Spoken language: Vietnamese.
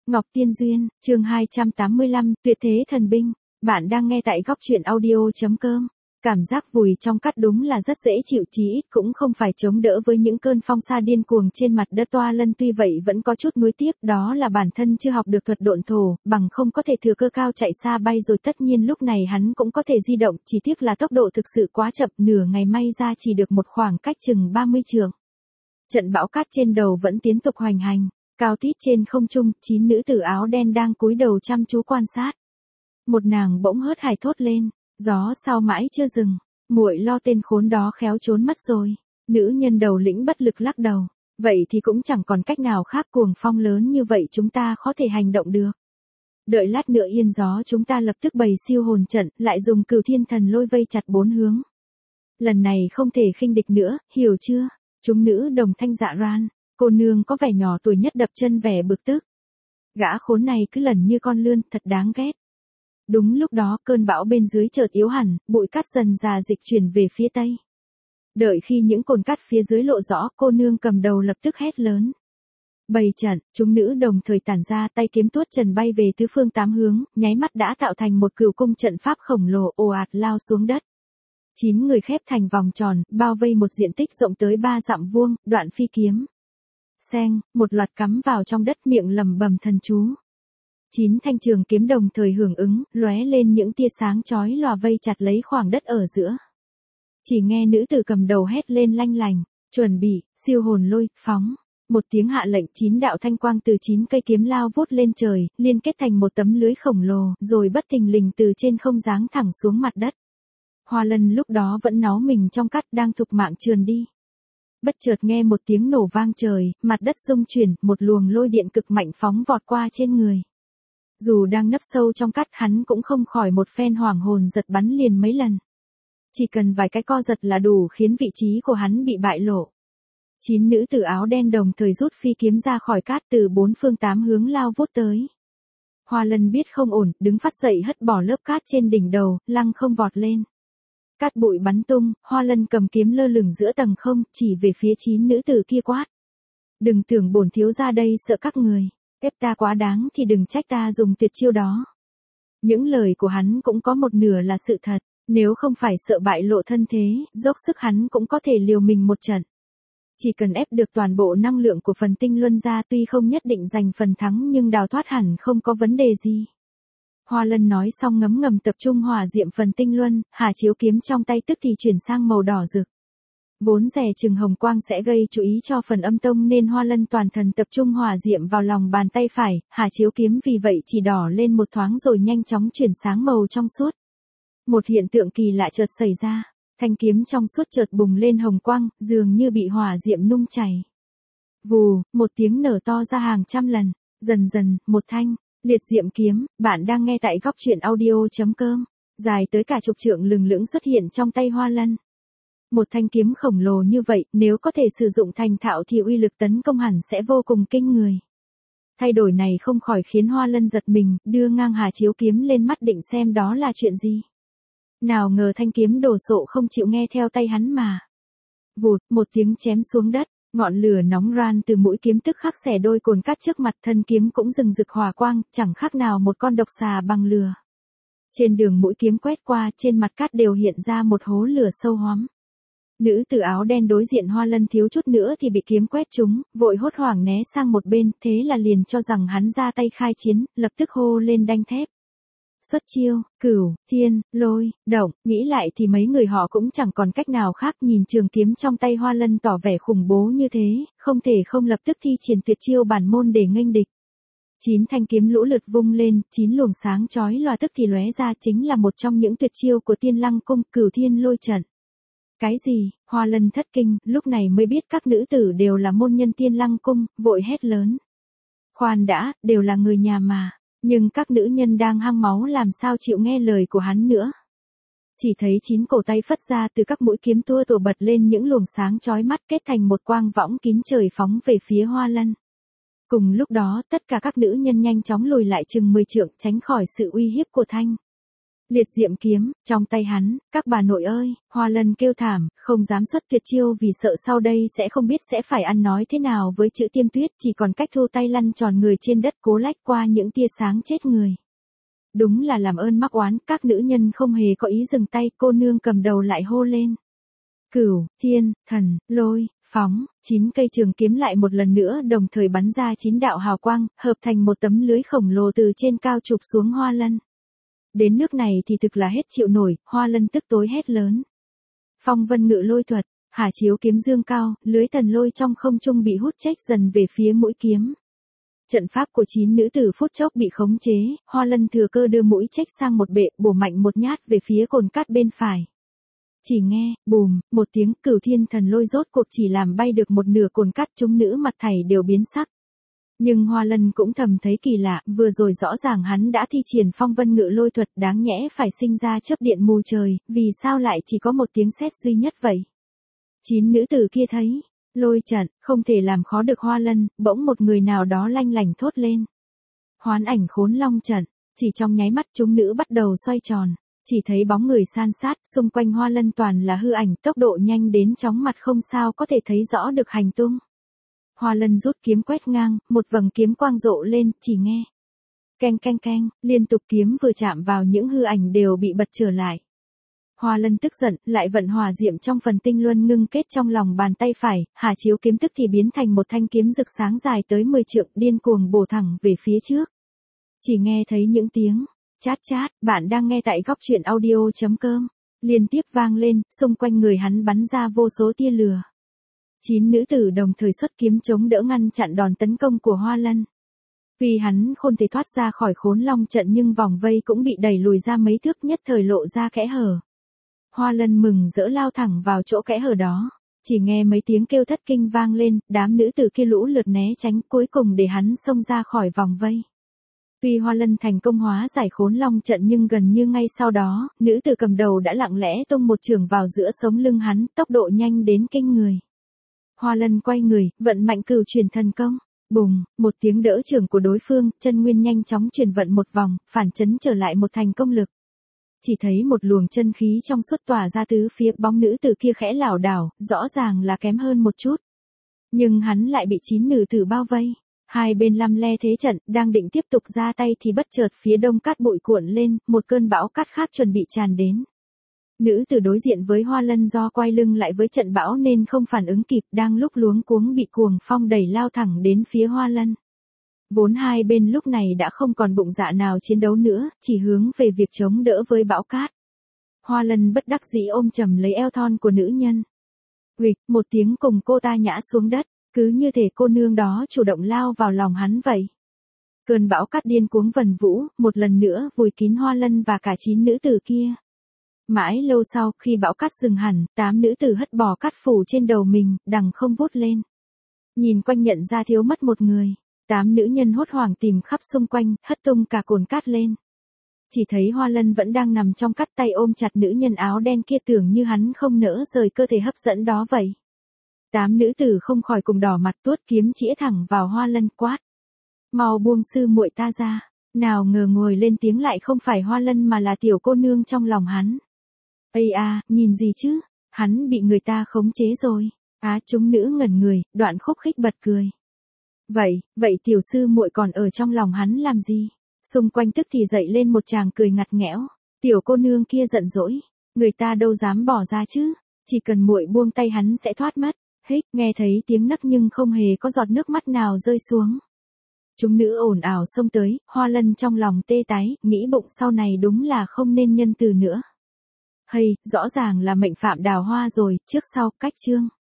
Ngọc Tiên Duyên, chương 285, Tuyệt thế thần binh. Bạn đang nghe tại góc truyện audio.com. Cảm giác vùi trong cát đúng là rất dễ chịu, chí ít cũng không phải chống đỡ với những cơn phong sa điên cuồng trên mặt đất. Toa Lân tuy vậy vẫn có chút nuối tiếc, đó là bản thân chưa học được thuật độn thổ, bằng không có thể thừa cơ cao chạy xa bay rồi. Tất nhiên lúc này hắn cũng có thể di động, chỉ tiếc là tốc độ thực sự quá chậm, nửa ngày may ra chỉ được một khoảng cách chừng 30 trượng. Trận bão cát trên đầu vẫn tiếp tục hoành hành. Cao tít trên không trung, 9 nữ tử áo đen đang cúi đầu chăm chú quan sát. Một nàng bỗng hớt hải thốt lên, gió sao mãi chưa dừng, muội lo tên khốn đó khéo trốn mất rồi. Nữ nhân đầu lĩnh bất lực lắc đầu, vậy thì cũng chẳng còn cách nào khác, cuồng phong lớn như vậy chúng ta khó thể hành động được. Đợi lát nữa yên gió chúng ta lập tức bày siêu hồn trận, lại dùng Cửu Thiên Thần Lôi vây chặt 4 hướng. Lần này không thể khinh địch nữa, hiểu chưa? Chúng nữ đồng thanh dạ ran. Cô nương có vẻ nhỏ tuổi nhất đập chân vẻ bực tức. Gã khốn này cứ lần như con lươn, thật đáng ghét. Đúng lúc đó cơn bão bên dưới chợt yếu hẳn, bụi cát dần dà dịch chuyển về phía tây. Đợi khi những cồn cát phía dưới lộ rõ, cô nương cầm đầu lập tức hét lớn. Bày trận, chúng nữ đồng thời tản ra, tay kiếm tuốt trần bay về tứ phương 8 hướng, nháy mắt đã tạo thành một cửu cung trận pháp khổng lồ ồ ạt lao xuống đất. 9 người khép thành vòng tròn, bao vây một diện tích rộng tới 3 dặm vuông, đoạn phi kiếm. Xeng, một loạt cắm vào trong đất, miệng lẩm bẩm thần chú. 9 thanh trường kiếm đồng thời hưởng ứng, lóe lên những tia sáng chói lòa vây chặt lấy khoảng đất ở giữa. Chỉ nghe nữ tử cầm đầu hét lên lanh lành, chuẩn bị, siêu hồn lôi, phóng. Một tiếng hạ lệnh, 9 đạo thanh quang từ 9 cây kiếm lao vút lên trời, liên kết thành một tấm lưới khổng lồ, rồi bất thình lình từ trên không giáng thẳng xuống mặt đất. Hoa Lân lúc đó vẫn náu mình trong cát, đang thục mạng trườn đi. Bất chợt nghe một tiếng nổ vang trời, mặt đất rung chuyển, một luồng lôi điện cực mạnh phóng vọt qua trên người. Dù đang nấp sâu trong cát, hắn cũng không khỏi một phen hoảng hồn, giật bắn liền mấy lần. Chỉ cần vài cái co giật là đủ khiến vị trí của hắn bị bại lộ. 9 nữ tử áo đen đồng thời rút phi kiếm ra khỏi cát, từ 4 phương 8 hướng lao vút tới. Hoa Lân biết không ổn, đứng phát dậy hất bỏ lớp cát trên đỉnh đầu, lăng không vọt lên. Cát bụi bắn tung, Hoa Lân cầm kiếm lơ lửng giữa tầng không, chỉ về phía 9 nữ tử kia quát. Đừng tưởng bổn thiếu gia đây sợ các người, ép ta quá đáng thì đừng trách ta dùng tuyệt chiêu đó. Những lời của hắn cũng có một nửa là sự thật, nếu không phải sợ bại lộ thân thế, dốc sức hắn cũng có thể liều mình một trận. Chỉ cần ép được toàn bộ năng lượng của phần tinh luân ra, tuy không nhất định giành phần thắng nhưng đào thoát hẳn không có vấn đề gì. Hoa Lân nói xong ngấm ngầm tập trung hỏa diệm phần tinh luân, hà chiếu kiếm trong tay tức thì chuyển sang màu đỏ rực. Vốn dè chừng hồng quang sẽ gây chú ý cho phần âm tông nên Hoa Lân toàn thần tập trung hỏa diệm vào lòng bàn tay phải, hà chiếu kiếm vì vậy chỉ đỏ lên một thoáng rồi nhanh chóng chuyển sáng màu trong suốt. Một hiện tượng kỳ lạ chợt xảy ra, thanh kiếm trong suốt chợt bùng lên hồng quang, dường như bị hỏa diệm nung chảy. Vù, một tiếng nở to ra hàng trăm lần, dần dần, một thanh liệt diệm kiếm, bạn đang nghe tại góc truyện audio.com, dài tới cả chục trượng lừng lững xuất hiện trong tay Hoa Lân. Một thanh kiếm khổng lồ như vậy, nếu có thể sử dụng thành thạo thì uy lực tấn công hẳn sẽ vô cùng kinh người. Thay đổi này không khỏi khiến Hoa Lân giật mình, đưa ngang hà chiếu kiếm lên mắt định xem đó là chuyện gì. Nào ngờ thanh kiếm đồ sộ không chịu nghe theo tay hắn mà. Vụt, một tiếng chém xuống đất. Ngọn lửa nóng ran từ mũi kiếm tức khắc xẻ đôi cồn cát trước mặt, thân kiếm cũng rừng rực hỏa quang, chẳng khác nào một con độc xà bằng lửa. Trên đường mũi kiếm quét qua, trên mặt cát đều hiện ra một hố lửa sâu hoắm. Nữ tử áo đen đối diện Hoa Lân thiếu chút nữa thì bị kiếm quét trúng, vội hốt hoảng né sang một bên, thế là liền cho rằng hắn ra tay khai chiến, lập tức hô lên đanh thép. Xuất chiêu, Cửu Thiên Lôi, động, nghĩ lại thì mấy người họ cũng chẳng còn cách nào khác, nhìn trường kiếm trong tay Hoa Lân tỏ vẻ khủng bố như thế, không thể không lập tức thi triển tuyệt chiêu bản môn để nghênh địch. 9 thanh kiếm lũ lượt vung lên, 9 luồng sáng chói lòa tức thì lóe ra, chính là một trong những tuyệt chiêu của Tiên Lăng cung, Cửu Thiên Lôi trận. Cái gì? Hoa Lân thất kinh, lúc này mới biết các nữ tử đều là môn nhân Tiên Lăng cung, vội hét lớn. Khoan đã, đều là người nhà mà. Nhưng các nữ nhân đang hăng máu làm sao chịu nghe lời của hắn nữa. Chỉ thấy 9 cổ tay phất ra, từ các mũi kiếm tua tủa bật lên những luồng sáng chói mắt kết thành một quang võng kín trời phóng về phía Hoa Lân. Cùng lúc đó, tất cả các nữ nhân nhanh chóng lùi lại chừng 10 trượng tránh khỏi sự uy hiếp của thanh Liệt diệm kiếm, trong tay hắn, các bà nội ơi, Hoa Lân kêu thảm, không dám xuất tuyệt chiêu vì sợ sau đây sẽ không biết sẽ phải ăn nói thế nào với chữ Tiêm Tuyết, chỉ còn cách thu tay lăn tròn người trên đất cố lách qua những tia sáng chết người. Đúng là làm ơn mắc oán, các nữ nhân không hề có ý dừng tay, cô nương cầm đầu lại hô lên. Cửu, Thiên, Thần, Lôi, Phóng, 9 cây trường kiếm lại một lần nữa đồng thời bắn ra 9 đạo hào quang, hợp thành một tấm lưới khổng lồ từ trên cao chụp xuống Hoa Lân. Đến nước này thì thực là hết chịu nổi, Hoa Lân tức tối hét lớn. Phong vân ngự lôi thuật, hà chiếu kiếm dương cao, lưới thần lôi trong không trung bị hút chếch dần về phía mũi kiếm. Trận pháp của 9 nữ tử phút chốc bị khống chế, Hoa Lân thừa cơ đưa mũi chếch sang một bệ, bổ mạnh một nhát về phía cồn cát bên phải. Chỉ nghe, bùm, một tiếng, Cửu Thiên Thần Lôi rốt cuộc chỉ làm bay được một nửa cồn cát, chúng nữ mặt thảy đều biến sắc. Nhưng Hoa Lân cũng thầm thấy kỳ lạ, vừa rồi rõ ràng hắn đã thi triển phong vân ngự lôi thuật, đáng nhẽ phải sinh ra chớp điện mù trời, vì sao lại chỉ có một tiếng sét duy nhất vậy? 9 nữ tử kia thấy, lôi trận, không thể làm khó được Hoa Lân, bỗng một người nào đó lanh lảnh thốt lên. Hoán ảnh khốn long trận, chỉ trong nháy mắt chúng nữ bắt đầu xoay tròn, chỉ thấy bóng người san sát, xung quanh Hoa Lân toàn là hư ảnh, tốc độ nhanh đến chóng mặt không sao có thể thấy rõ được hành tung. Hoa Lân rút kiếm quét ngang, một vầng kiếm quang rộ lên, chỉ nghe. Keng keng keng, liên tục kiếm vừa chạm vào những hư ảnh đều bị bật trở lại. Hoa Lân tức giận, lại vận hỏa diệm trong phần tinh luân ngưng kết trong lòng bàn tay phải, hà chiếu kiếm tức thì biến thành một thanh kiếm rực sáng dài tới 10 trượng, điên cuồng bổ thẳng về phía trước. Chỉ nghe thấy những tiếng chát chát, bạn đang nghe tại góc truyện audio.com, liên tiếp vang lên, xung quanh người hắn bắn ra vô số tia lửa. 9 nữ tử đồng thời xuất kiếm chống đỡ ngăn chặn đòn tấn công của Hoa Lân. Vì hắn không thể thoát ra khỏi khốn long trận nhưng vòng vây cũng bị đẩy lùi ra mấy thước, nhất thời lộ ra kẽ hở. Hoa Lân mừng rỡ lao thẳng vào chỗ kẽ hở đó, chỉ nghe mấy tiếng kêu thất kinh vang lên, đám nữ tử kia lũ lượt né tránh, cuối cùng để hắn xông ra khỏi vòng vây. Tuy Hoa Lân thành công hóa giải khốn long trận nhưng gần như ngay sau đó, nữ tử cầm đầu đã lặng lẽ tung một chưởng vào giữa sống lưng hắn, tốc độ nhanh đến kinh người. Hoa Lân quay người, vận mạnh cửu chuyển thần công. Bùng, một tiếng đỡ chưởng của đối phương, chân nguyên nhanh chóng chuyển vận một vòng, phản chấn trở lại một thành công lực. Chỉ thấy một luồng chân khí trong suốt tỏa ra tứ phía, bóng nữ tử kia khẽ lảo đảo, rõ ràng là kém hơn một chút. Nhưng hắn lại bị 9 nữ tử bao vây. Hai bên lăm le thế trận, đang định tiếp tục ra tay thì bất chợt phía đông cát bụi cuộn lên, một cơn bão cát khác chuẩn bị tràn đến. Nữ tử đối diện với Hoa Lân do quay lưng lại với trận bão nên không phản ứng kịp, đang lúc luống cuống bị cuồng phong đẩy lao thẳng đến phía Hoa Lân. Vốn hai bên lúc này đã không còn bụng dạ nào chiến đấu nữa, chỉ hướng về việc chống đỡ với bão cát. Hoa Lân bất đắc dĩ ôm chầm lấy eo thon của nữ nhân. Uịch, một tiếng cùng cô ta ngã xuống đất, cứ như thể cô nương đó chủ động lao vào lòng hắn vậy. Cơn bão cát điên cuống vần vũ, một lần nữa vùi kín Hoa Lân và cả 9 nữ tử kia. Mãi lâu sau, khi bão cát dừng hẳn, 8 nữ tử hất bỏ cát phủ trên đầu mình, đằng không vút lên. Nhìn quanh nhận ra thiếu mất một người, 8 nữ nhân hốt hoảng tìm khắp xung quanh, hất tung cả cồn cát lên. Chỉ thấy Hoa Lân vẫn đang nằm trong cát, tay ôm chặt nữ nhân áo đen kia, tưởng như hắn không nỡ rời cơ thể hấp dẫn đó vậy. 8 nữ tử không khỏi cùng đỏ mặt, tuốt kiếm chĩa thẳng vào Hoa Lân, quát. Mau buông sư muội ta ra. Nào ngờ ngồi lên tiếng lại không phải Hoa Lân mà là tiểu cô nương trong lòng hắn. Ây à, nhìn gì chứ, hắn bị người ta khống chế rồi. Chúng nữ ngẩn người, đoạn khúc khích bật cười. Vậy tiểu sư muội còn ở trong lòng hắn làm gì? Xung quanh tức thì dậy lên một tràng cười ngặt nghẽo. Tiểu cô nương kia giận dỗi, người ta đâu dám bỏ ra chứ, chỉ cần muội buông tay hắn sẽ thoát mất. Hích, nghe thấy tiếng nấc nhưng không hề có giọt nước mắt nào rơi xuống. Chúng nữ ồn ào xông tới, Hoa Lân trong lòng tê tái, nghĩ bụng sau này đúng là không nên nhân từ nữa. Hay, rõ ràng là mệnh phạm Đào Hoa rồi, trước sau, cách chương.